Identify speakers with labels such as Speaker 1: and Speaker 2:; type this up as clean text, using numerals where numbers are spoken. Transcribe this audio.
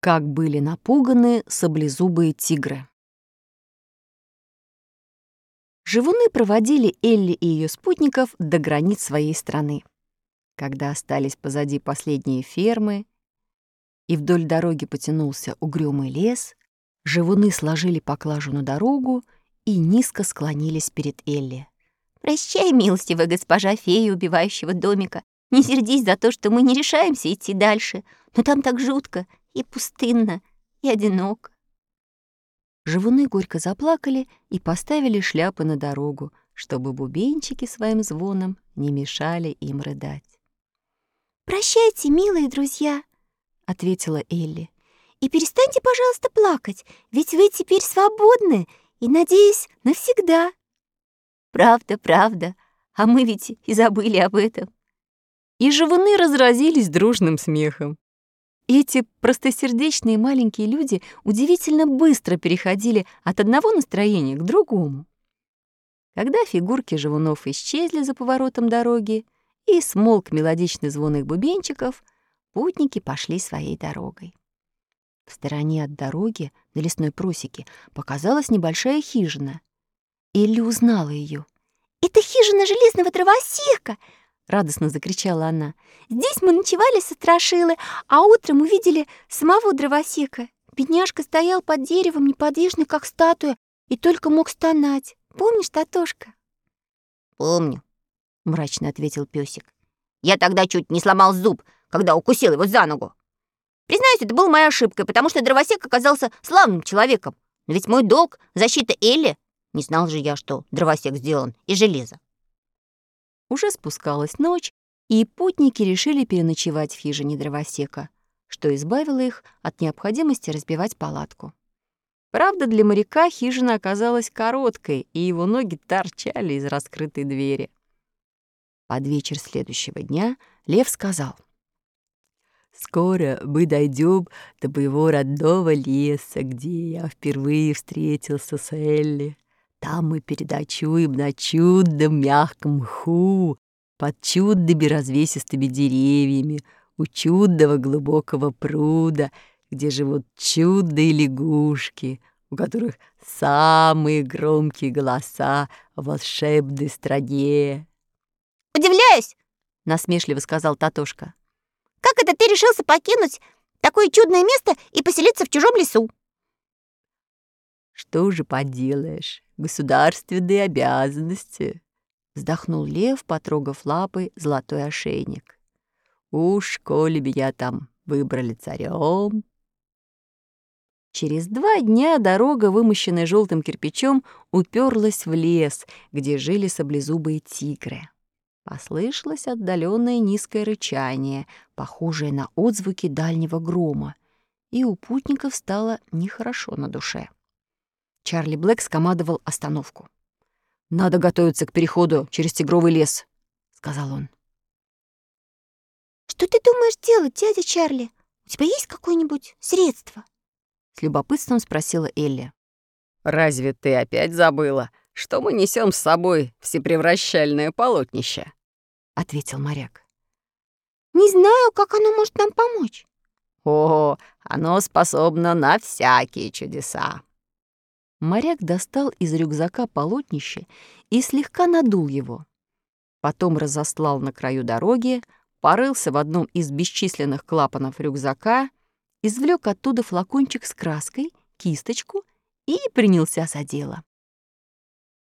Speaker 1: Как были напуганы саблезубые тигры. Живуны проводили Элли и ее спутников до границ своей страны. Когда остались позади последние фермы и вдоль дороги потянулся угрюмый лес, живуны сложили поклажу на дорогу и низко склонились перед Элли.
Speaker 2: «Прощай, милостивая госпожа фея убивающего домика. Не сердись за то, что мы не решаемся идти дальше, но там так жутко и пустынно, и одиноко».
Speaker 1: Живуны горько заплакали и поставили шляпы на дорогу, чтобы бубенчики своим звоном не мешали им рыдать.
Speaker 2: «Прощайте, милые друзья», — ответила Элли. «И перестаньте, пожалуйста, плакать, ведь вы теперь свободны и, надеюсь, навсегда». «Правда, правда, а мы ведь и забыли об этом».
Speaker 1: И живуны разразились дружным смехом. Эти простосердечные маленькие люди удивительно быстро переходили от одного настроения к другому. Когда фигурки живунов исчезли за поворотом дороги и смолк мелодичный звон их бубенчиков, путники пошли своей дорогой. В стороне от дороги на лесной просеке показалась небольшая хижина. Элли узнала ее.
Speaker 2: «Это хижина железного дровосека!» —
Speaker 1: радостно закричала она.
Speaker 2: «Здесь мы ночевали со страшилы, а утром увидели самого дровосека. Бедняжка стоял под деревом, неподвижный, как статуя, и только мог стонать. Помнишь, Татошка?»
Speaker 3: «Помню», — мрачно ответил пёсик. «Я тогда чуть не сломал зуб, когда укусил его за ногу. Признаюсь, это была моя ошибка, потому что дровосек оказался славным человеком. Но ведь мой долг — защита Элли. Не знал же я, что дровосек сделан из железа».
Speaker 1: Уже спускалась ночь, и путники решили переночевать в хижине дровосека, что избавило их от необходимости разбивать палатку. Правда, для моряка хижина оказалась короткой, и его ноги торчали из раскрытой двери. Под вечер следующего дня лев сказал: «Скоро мы дойдем до моего родного леса, где я впервые встретился с Элли. Там мы переночуем на чудном мягком мху, под чудными развесистыми деревьями, у чудного глубокого пруда, где живут чудные лягушки, у которых самые громкие голоса в волшебной стране».
Speaker 2: «Удивляюсь», —
Speaker 1: насмешливо сказал Татошка.
Speaker 2: «как это ты решился покинуть такое чудное место и поселиться в чужом лесу?»
Speaker 1: «Что же поделаешь, государственные обязанности», — вздохнул лев, потрогав лапой золотой ошейник. «Уж коли меня там выбрали царем». Через 2 дня дорога, вымощенная желтым кирпичом, уперлась в лес, где жили саблезубые тигры. Послышалось отдаленное низкое рычание, похожее на отзвуки дальнего грома, и у путников стало нехорошо на душе. Чарли Блэк скомандовал остановку. «Надо готовиться к переходу через тигровый лес», — сказал он.
Speaker 2: «Что ты думаешь делать, дядя Чарли? У тебя есть какое-нибудь средство?»
Speaker 1: — с любопытством спросила Элли.
Speaker 4: «Разве ты опять забыла, что мы несем с собой всепревращальное полотнище?»
Speaker 1: — ответил моряк.
Speaker 2: «Не знаю, как оно может нам помочь».
Speaker 4: «О, оно способно на всякие чудеса».
Speaker 1: Моряк достал из рюкзака полотнище и слегка надул его. Потом разослал на краю дороги, порылся в одном из бесчисленных клапанов рюкзака, извлек оттуда флакончик с краской, кисточку и принялся за дело.